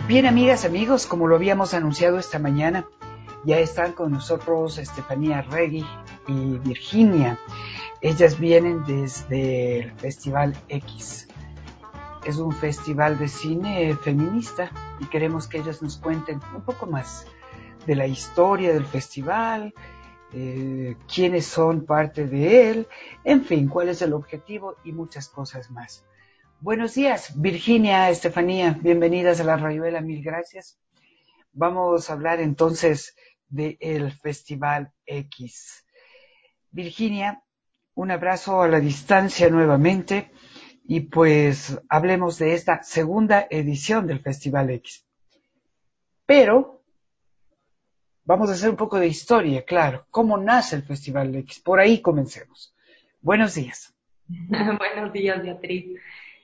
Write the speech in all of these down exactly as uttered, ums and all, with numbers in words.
Bien, amigas, amigos, como lo habíamos anunciado esta mañana, ya están con nosotros Estefanía Regui y Virginia. Ellas vienen desde el Festival X. Es un festival de cine feminista y queremos que ellas nos cuenten un poco más de la historia del festival, eh, quiénes son parte de él, en fin, cuál es el objetivo y muchas cosas más. Buenos días, Virginia, Estefanía, bienvenidas a La Rayuela, mil gracias. Vamos a hablar entonces del Festival X. Virginia, un abrazo a la distancia nuevamente y pues hablemos de esta segunda edición del Festival X. Pero vamos a hacer un poco de historia, claro. ¿Cómo nace el Festival X? Por ahí comencemos. Buenos días. Buenos días, Beatriz.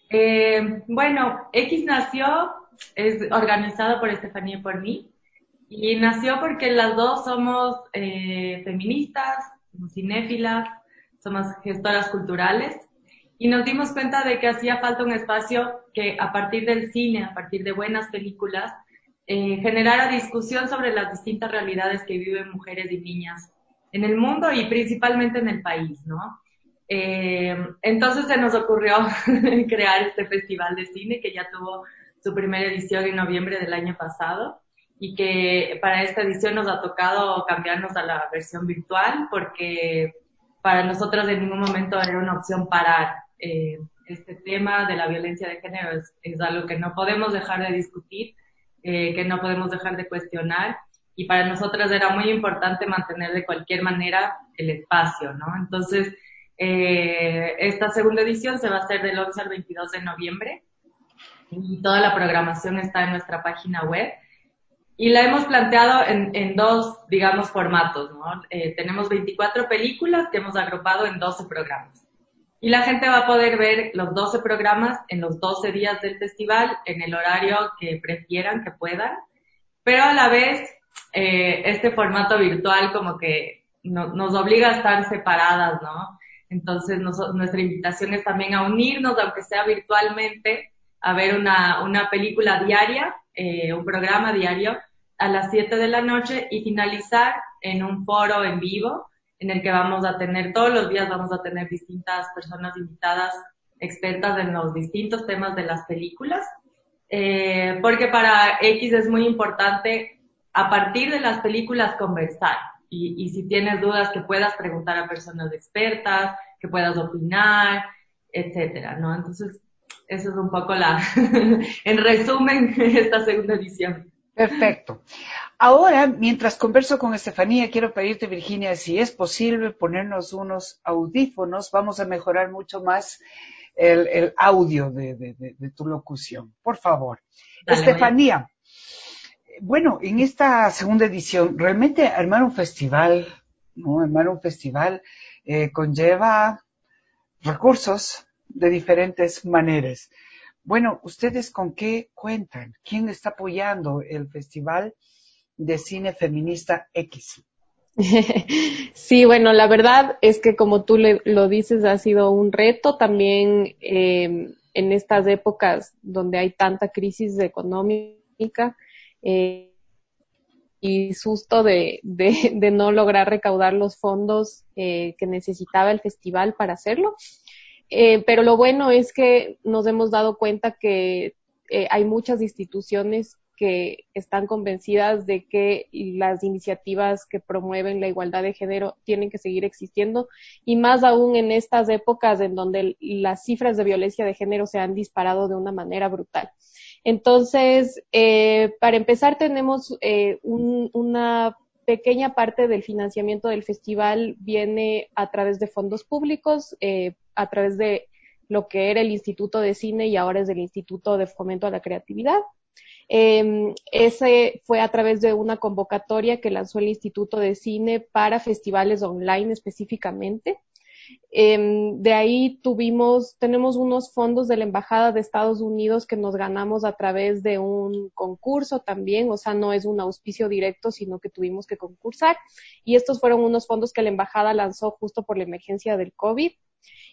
Eh, bueno, X nació, es organizado por Estefanía y por mí, y nació porque las dos somos eh, feministas, somos cinéfilas, somos gestoras culturales, y nos dimos cuenta de que hacía falta un espacio que a partir del cine, a partir de buenas películas, eh, generara discusión sobre las distintas realidades que viven mujeres y niñas en el mundo y principalmente en el país, ¿no? Eh, entonces se nos ocurrió crear este festival de cine que ya tuvo su primera edición en noviembre del año pasado y que para esta edición nos ha tocado cambiarnos a la versión virtual porque para nosotros en ningún momento era una opción parar. Eh, este tema de la violencia de género es, es algo que no podemos dejar de discutir, eh, que no podemos dejar de cuestionar y para nosotras era muy importante mantener de cualquier manera el espacio, ¿no? Entonces, Eh, esta segunda edición se va a hacer del once al veintidós de noviembre y toda la programación está en nuestra página web y la hemos planteado en, en dos, digamos, formatos, ¿no? Eh, tenemos veinticuatro películas que hemos agrupado en doce programas y la gente va a poder ver los doce programas en los doce días del festival en el horario que prefieran, que puedan, pero a la vez eh, este formato virtual como que no, nos obliga a estar separadas, ¿no? Entonces nos, nuestra invitación es también a unirnos, aunque sea virtualmente, a ver una, una película diaria, eh, un programa diario a las siete de la noche y finalizar en un foro en vivo en el que vamos a tener, todos los días vamos a tener distintas personas invitadas, expertas en los distintos temas de las películas. Eh, porque para X es muy importante a partir de las películas conversar y, y si tienes dudas que puedas preguntar a personas expertas, que puedas opinar, etcétera, ¿no? Entonces, eso es un poco la, en resumen, esta segunda edición. Perfecto. Ahora, mientras converso con Estefanía, quiero pedirte, Virginia, si es posible ponernos unos audífonos, vamos a mejorar mucho más el, el audio de, de, de, de tu locución. Por favor. Dale, voy a... Estefanía, bueno, en esta segunda edición, realmente armar un festival, ¿no? Armar un festival eh, conlleva recursos de diferentes maneras. Bueno, ¿ustedes con qué cuentan? ¿Quién está apoyando el Festival de Cine Feminista X? Sí, bueno, la verdad es que como tú le, lo dices, ha sido un reto también eh, en estas épocas donde hay tanta crisis económica eh, y susto de, de, de no lograr recaudar los fondos eh, que necesitaba el festival para hacerlo. Eh, pero lo bueno es que nos hemos dado cuenta que eh, hay muchas instituciones que están convencidas de que las iniciativas que promueven la igualdad de género tienen que seguir existiendo y más aún en estas épocas en donde las cifras de violencia de género se han disparado de una manera brutal. Entonces, eh, para empezar, tenemos eh, un, una pequeña parte del financiamiento del festival viene a través de fondos públicos, eh, a través de lo que era el Instituto de Cine y ahora es el Instituto de Fomento a la Creatividad. Eh, ese fue a través de una convocatoria que lanzó el Instituto de Cine para festivales online específicamente. Eh, de ahí tuvimos, tenemos unos fondos de la Embajada de Estados Unidos que nos ganamos a través de un concurso también, o sea, no es un auspicio directo, sino que tuvimos que concursar. Y estos fueron unos fondos que la Embajada lanzó justo por la emergencia del COVID.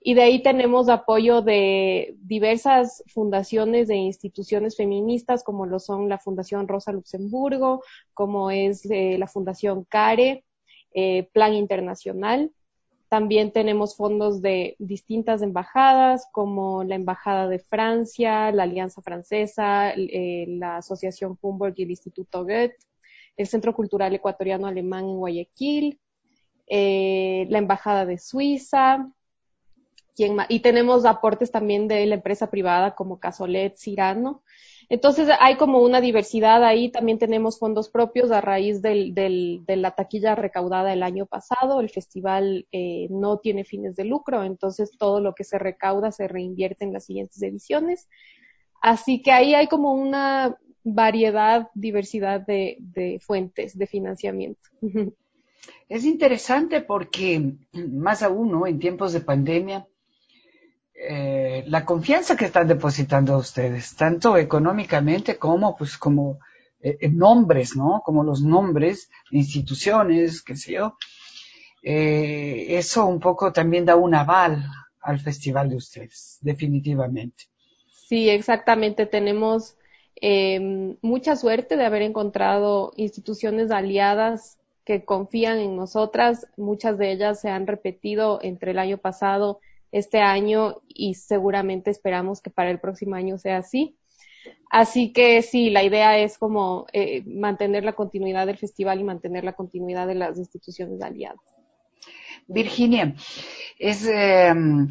Y de ahí tenemos apoyo de diversas fundaciones e instituciones feministas, como lo son la Fundación Rosa Luxemburgo, como es eh, la Fundación CARE, eh, Plan Internacional. También tenemos fondos de distintas embajadas, como la Embajada de Francia, la Alianza Francesa, eh, la Asociación Humboldt y el Instituto Goethe, el Centro Cultural Ecuatoriano Alemán en Guayaquil, eh, la Embajada de Suiza, ¿quién más? Y tenemos aportes también de la empresa privada como Casolet, Cirano. Entonces hay como una diversidad ahí, también tenemos fondos propios a raíz del, del, de la taquilla recaudada el año pasado. El festival eh, no tiene fines de lucro, entonces todo lo que se recauda se reinvierte en las siguientes ediciones. Así que ahí hay como una variedad, diversidad de, de fuentes de financiamiento. Es interesante porque, más aún, ¿no?, en tiempos de pandemia, eh, la confianza que están depositando ustedes, tanto económicamente como, pues, como eh, en nombres, ¿no? Como los nombres de instituciones, qué sé yo. Eh, eso un poco también da un aval al festival de ustedes, definitivamente. Sí, exactamente. Tenemos eh, mucha suerte de haber encontrado instituciones aliadas que confían en nosotras. Muchas de ellas se han repetido entre el año pasado, este año, y seguramente esperamos que para el próximo año sea así. Así que sí, la idea es como eh, mantener la continuidad del festival y mantener la continuidad de las instituciones aliadas. Virginia, es eh,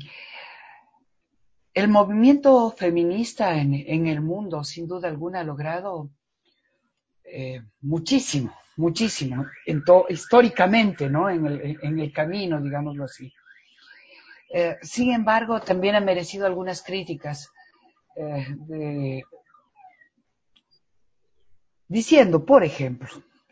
el movimiento feminista en, en el mundo, sin duda alguna, ha logrado eh, muchísimo, muchísimo, en to, históricamente, ¿no? En el, en el camino, digámoslo así. Eh, sin embargo, también ha merecido algunas críticas, eh, de, diciendo, por ejemplo,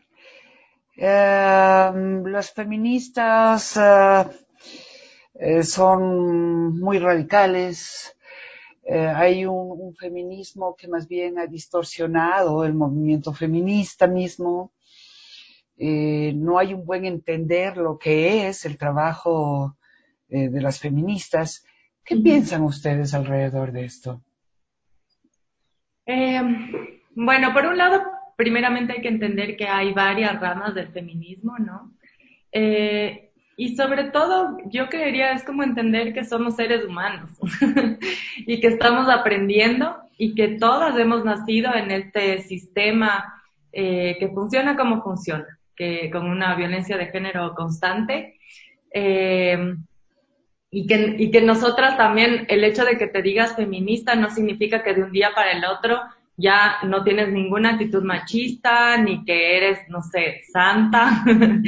eh, las feministas eh, eh, son muy radicales. Eh, hay un, un feminismo que más bien ha distorsionado el movimiento feminista mismo. Eh, no hay un buen entender lo que es el trabajo eh, de las feministas. ¿Qué Uh-huh. piensan ustedes alrededor de esto? Eh, bueno, por un lado, primeramente hay que entender que hay varias ramas del feminismo, ¿no? Eh, y sobre todo, yo creería es como entender que somos seres humanos y que estamos aprendiendo y que todas hemos nacido en este sistema eh, que funciona como funciona, que con una violencia de género constante. Eh, y que, y que nosotras también, el hecho de que te digas feminista no significa que de un día para el otro ya no tienes ninguna actitud machista, ni que eres, no sé, santa.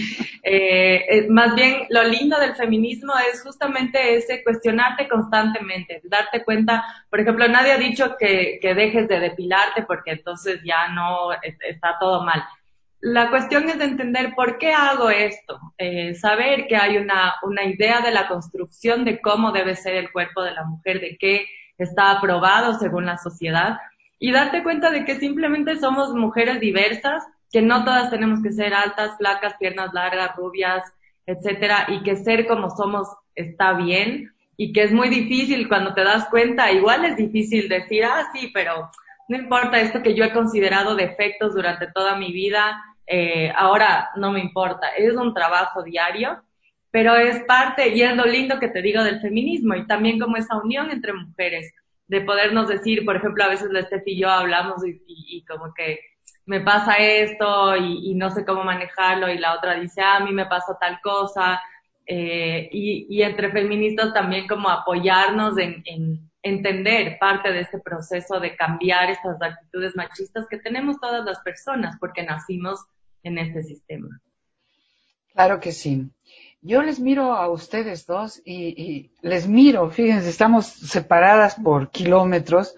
eh, eh, más bien, lo lindo del feminismo es justamente ese cuestionarte constantemente, darte cuenta, por ejemplo, nadie ha dicho que, que dejes de depilarte porque entonces ya no está todo mal. La cuestión es de entender por qué hago esto, eh, saber que hay una, una idea de la construcción de cómo debe ser el cuerpo de la mujer, de qué está aprobado según la sociedad, y darte cuenta de que simplemente somos mujeres diversas, que no todas tenemos que ser altas, flacas, piernas largas, rubias, etcétera, y que ser como somos está bien, y que es muy difícil cuando te das cuenta, igual es difícil decir, ah, sí, pero no importa esto que yo he considerado defectos durante toda mi vida, eh, ahora no me importa, es un trabajo diario, pero es parte, y es lo lindo que te digo del feminismo, y también como esa unión entre mujeres, de podernos decir, por ejemplo, a veces la Steph y yo hablamos y, y, y como que me pasa esto y, y no sé cómo manejarlo, y la otra dice, ah, a mí me pasa tal cosa, eh, y, y entre feministas también como apoyarnos en, en entender parte de este proceso de cambiar estas actitudes machistas que tenemos todas las personas, porque nacimos en este sistema. Claro que sí. Yo les miro a ustedes dos y, y les miro, fíjense, estamos separadas por kilómetros,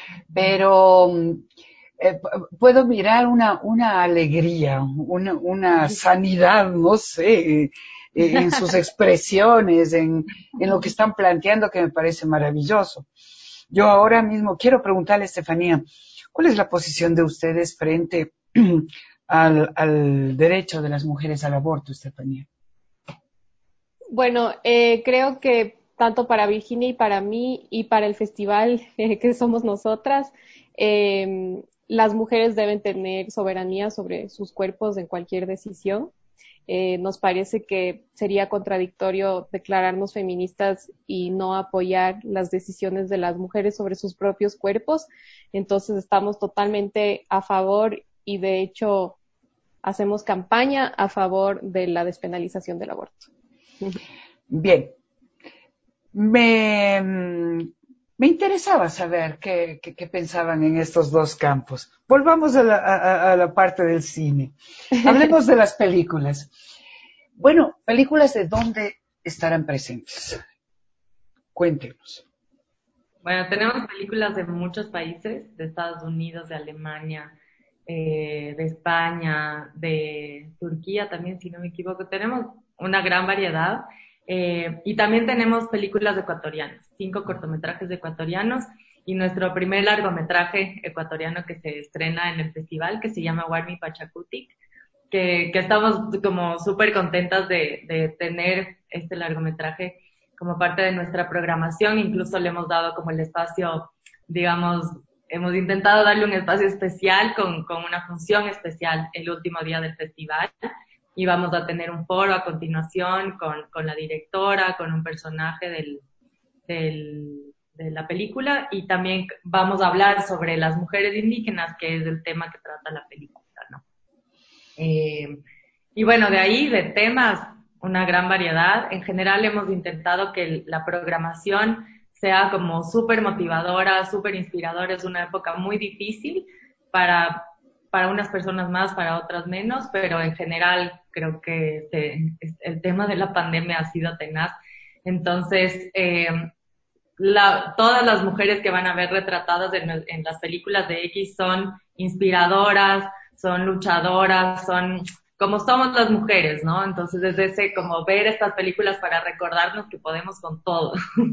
pero eh, puedo mirar una, una alegría, una, una sanidad, no sé, eh, en sus expresiones, en, en lo que están planteando, que me parece maravilloso. Yo ahora mismo quiero preguntarle a Estefanía, ¿cuál es la posición de ustedes frente al, al derecho de las mujeres al aborto, Estefanía? Bueno, eh, creo que tanto para Virginia y para mí y para el festival eh, que somos nosotras, eh, las mujeres deben tener soberanía sobre sus cuerpos en cualquier decisión. Eh, nos parece que sería contradictorio declararnos feministas y no apoyar las decisiones de las mujeres sobre sus propios cuerpos. Entonces estamos totalmente a favor y de hecho hacemos campaña a favor de la despenalización del aborto. Bien, me, me interesaba saber qué, qué, qué pensaban en estos dos campos. Volvamos a la, a, a la parte del cine. Hablemos de las películas. Bueno, películas de dónde estarán presentes. Cuéntenos. Bueno, tenemos películas de muchos países, de Estados Unidos, de Alemania, eh, de España, de Turquía también, si no me equivoco. Tenemos una gran variedad. Eh, y también tenemos películas ecuatorianas, cinco cortometrajes ecuatorianos y nuestro primer largometraje ecuatoriano que se estrena en el festival, que se llama Warmi Pachacutic, que, que estamos como súper contentas de, de tener este largometraje como parte de nuestra programación. Incluso le hemos dado como el espacio, digamos, hemos intentado darle un espacio especial con, con una función especial el último día del festival. Y vamos a tener un foro a continuación con, con la directora, con un personaje del, del, de la película, y también vamos a hablar sobre las mujeres indígenas, que es el tema que trata la película, ¿no? Eh, y bueno, de ahí, de temas, una gran variedad. En general hemos intentado que la programación sea como súper motivadora, súper inspiradora. Es una época muy difícil para, para unas personas más, para otras menos, pero en general creo que este, el tema de la pandemia ha sido tenaz. Entonces, eh, la, todas las mujeres que van a ver retratadas en, en las películas de X son inspiradoras, son luchadoras, son como somos las mujeres, ¿no? Entonces es ese como ver estas películas para recordarnos que podemos con todo.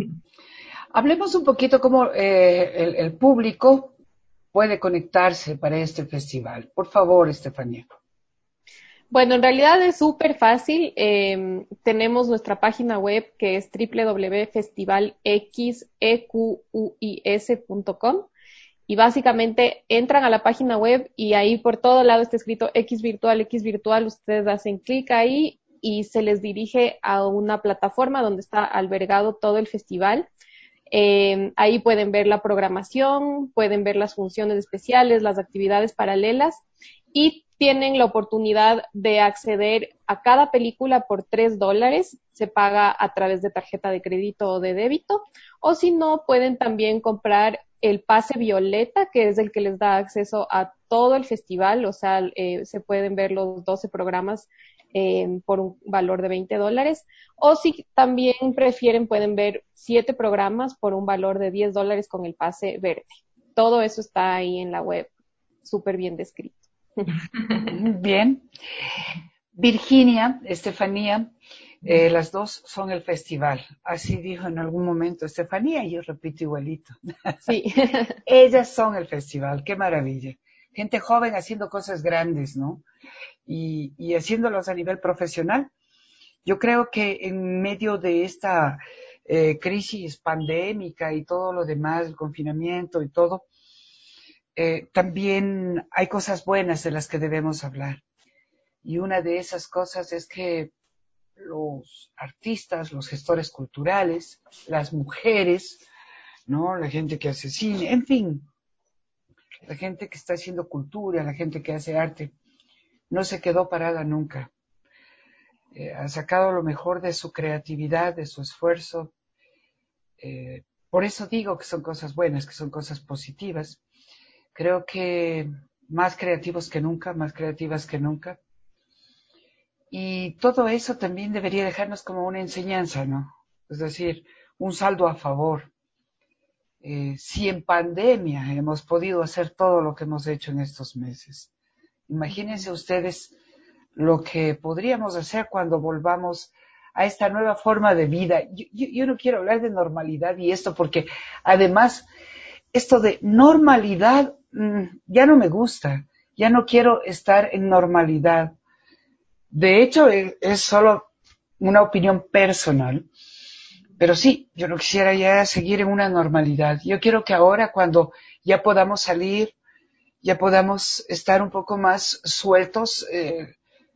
Hablemos un poquito cómo eh, el, el público puede conectarse para este festival. Por favor, Estefanía. Bueno, en realidad es súper fácil. Eh, tenemos nuestra página web que es doble u doble u doble u punto festival x e q u i s punto com y básicamente entran a la página web y ahí por todo lado está escrito X virtual, X virtual. Ustedes hacen clic ahí y se les dirige a una plataforma donde está albergado todo el festival. Eh, ahí pueden ver la programación, pueden ver las funciones especiales, las actividades paralelas y tienen la oportunidad de acceder a cada película por tres dólares. Se paga a través de tarjeta de crédito o de débito. O si no, pueden también comprar el pase violeta, que es el que les da acceso a todo el festival. O sea, eh, se pueden ver los doce programas eh, por un valor de veinte dólares. O si también prefieren, pueden ver siete programas por un valor de diez dólares con el pase verde. Todo eso está ahí en la web, súper bien descrito. Bien. Virginia, Estefanía, eh, las dos son el festival. Así dijo en algún momento Estefanía y yo repito igualito. Sí. Ellas son el festival, qué maravilla. Gente joven haciendo cosas grandes, ¿no? Y, y haciéndolos a nivel profesional. Yo creo que en medio de esta eh, crisis pandémica y todo lo demás, el confinamiento y todo, eh, también hay cosas buenas de las que debemos hablar. Y una de esas cosas es que los artistas, los gestores culturales, las mujeres, ¿no? La gente que hace cine, en fin, la gente que está haciendo cultura, la gente que hace arte, no se quedó parada nunca. Eh, ha sacado lo mejor de su creatividad, de su esfuerzo. Eh, por eso digo que son cosas buenas, que son cosas positivas. Creo que más creativos que nunca, más creativas que nunca. Y todo eso también debería dejarnos como una enseñanza, ¿no? Es decir, un saldo a favor. Eh, si en pandemia hemos podido hacer todo lo que hemos hecho en estos meses, imagínense ustedes lo que podríamos hacer cuando volvamos a esta nueva forma de vida. Yo, yo, yo no quiero hablar de normalidad y esto porque además esto de normalidad mmm, ya no me gusta, ya no quiero estar en normalidad. De hecho, es solo una opinión personal, Pero sí, yo no quisiera ya seguir en una normalidad. Yo quiero que ahora, cuando ya podamos salir, ya podamos estar un poco más sueltos, eh,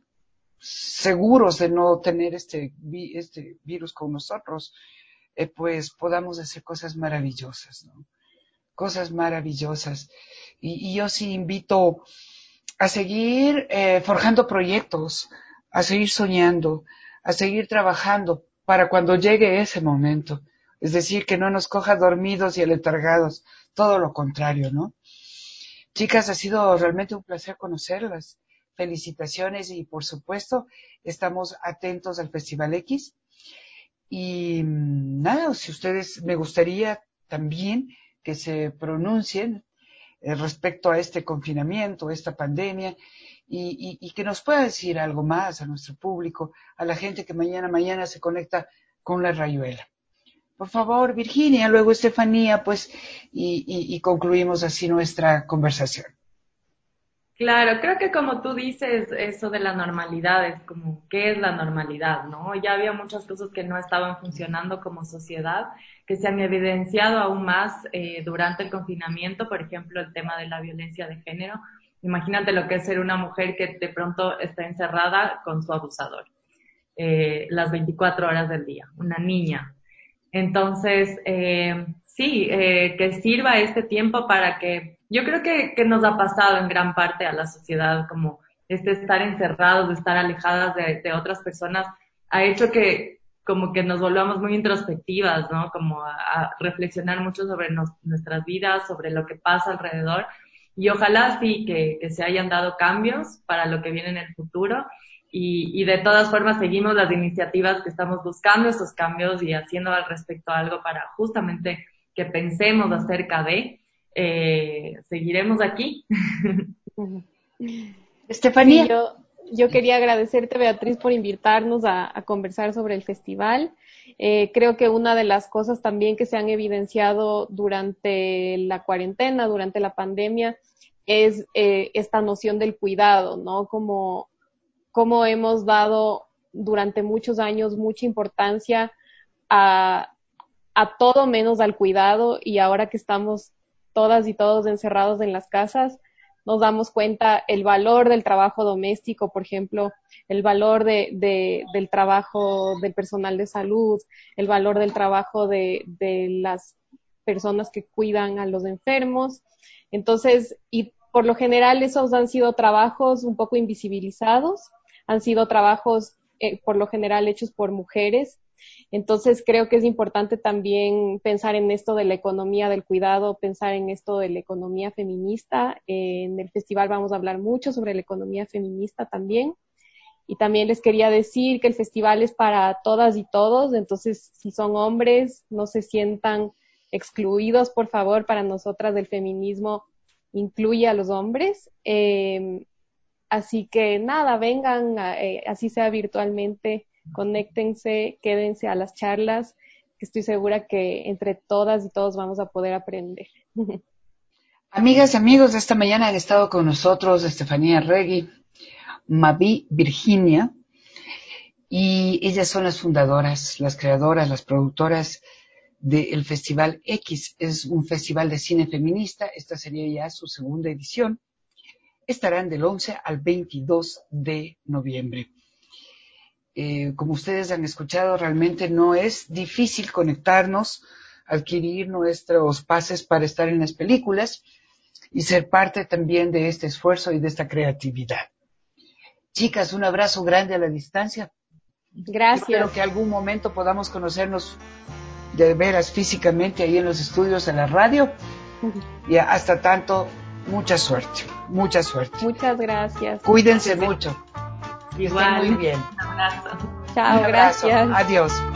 seguros de no tener este, este virus con nosotros, eh, pues podamos hacer cosas maravillosas, ¿no? Cosas maravillosas. Y, y yo sí invito a seguir eh, forjando proyectos, a seguir soñando, a seguir trabajando para cuando llegue ese momento. Es decir, que no nos coja dormidos y aletargados, todo lo contrario, ¿no? Chicas, ha sido realmente un placer conocerlas. Felicitaciones y, por supuesto, estamos atentos al Festival X. Y nada, si ustedes, me gustaría también que se pronuncien eh, respecto a este confinamiento, esta pandemia, y, y, y que nos pueda decir algo más a nuestro público, a la gente que mañana, mañana se conecta con la Rayuela. Por favor, Virginia, luego Estefanía, pues, y, y, y concluimos así nuestra conversación. Claro, creo que como tú dices, eso de la normalidad es como, ¿qué es la normalidad, no? Ya había muchas cosas que no estaban funcionando como sociedad, que se han evidenciado aún más eh, durante el confinamiento, por ejemplo, el tema de la violencia de género. Imagínate lo que es ser una mujer que de pronto está encerrada con su abusador, eh, las veinticuatro horas del día, una niña. Entonces, eh, sí, eh, que sirva este tiempo para que, yo creo que, que nos ha pasado en gran parte a la sociedad, como este estar encerrados, de estar alejadas de, de otras personas, ha hecho que como que nos volvamos muy introspectivas, ¿no? Como a, a reflexionar mucho sobre nos, nuestras vidas, sobre lo que pasa alrededor. Y ojalá sí que, que se hayan dado cambios para lo que viene en el futuro. Y, y de todas formas seguimos las iniciativas que estamos buscando esos cambios y haciendo al respecto algo para justamente que pensemos acerca de, eh, seguiremos aquí. Estefanía. Sí, yo, yo quería agradecerte, Beatriz, por invitarnos a, a conversar sobre el festival. Eh, creo que una de las cosas también que se han evidenciado durante la cuarentena, durante la pandemia, es eh, esta noción del cuidado, ¿no? Como cómo hemos dado durante muchos años mucha importancia a, a todo menos al cuidado, y ahora que estamos todas y todos encerrados en las casas, nos damos cuenta el valor del trabajo doméstico, por ejemplo, el valor de, de, del trabajo del personal de salud, el valor del trabajo de, de las personas que cuidan a los enfermos. Entonces, y por lo general esos han sido trabajos un poco invisibilizados, han sido trabajos eh, por lo general hechos por mujeres. Entonces creo que es importante también pensar en esto de la economía del cuidado, pensar en esto de la economía feminista. Eh, en el festival vamos a hablar mucho sobre la economía feminista también. Y también les quería decir que el festival es para todas y todos, entonces si son hombres, no se sientan excluidos, por favor. Para nosotras el feminismo incluye a los hombres. Eh, Así que nada, vengan, eh, así sea virtualmente, conéctense, quédense a las charlas, que estoy segura que entre todas y todos vamos a poder aprender. Amigas, amigos, esta mañana han estado con nosotros Estefanía Regui, Mavi, Virginia, y ellas son las fundadoras, las creadoras, las productoras del Festival X. Es un festival de cine feminista, esta sería ya su segunda edición. Estarán del once al veintidós de noviembre. Eh, como ustedes han escuchado, realmente no es difícil conectarnos, adquirir nuestros pases para estar en las películas y ser parte también de este esfuerzo y de esta creatividad. Chicas, un abrazo grande a la distancia. Gracias. Espero que algún momento podamos conocernos de veras físicamente ahí en los estudios de la radio. Y hasta tanto, mucha suerte, mucha suerte. Muchas gracias. Cuídense mucho. Igual. Estén muy bien. Un abrazo. Chao, Un abrazo. gracias. Adiós.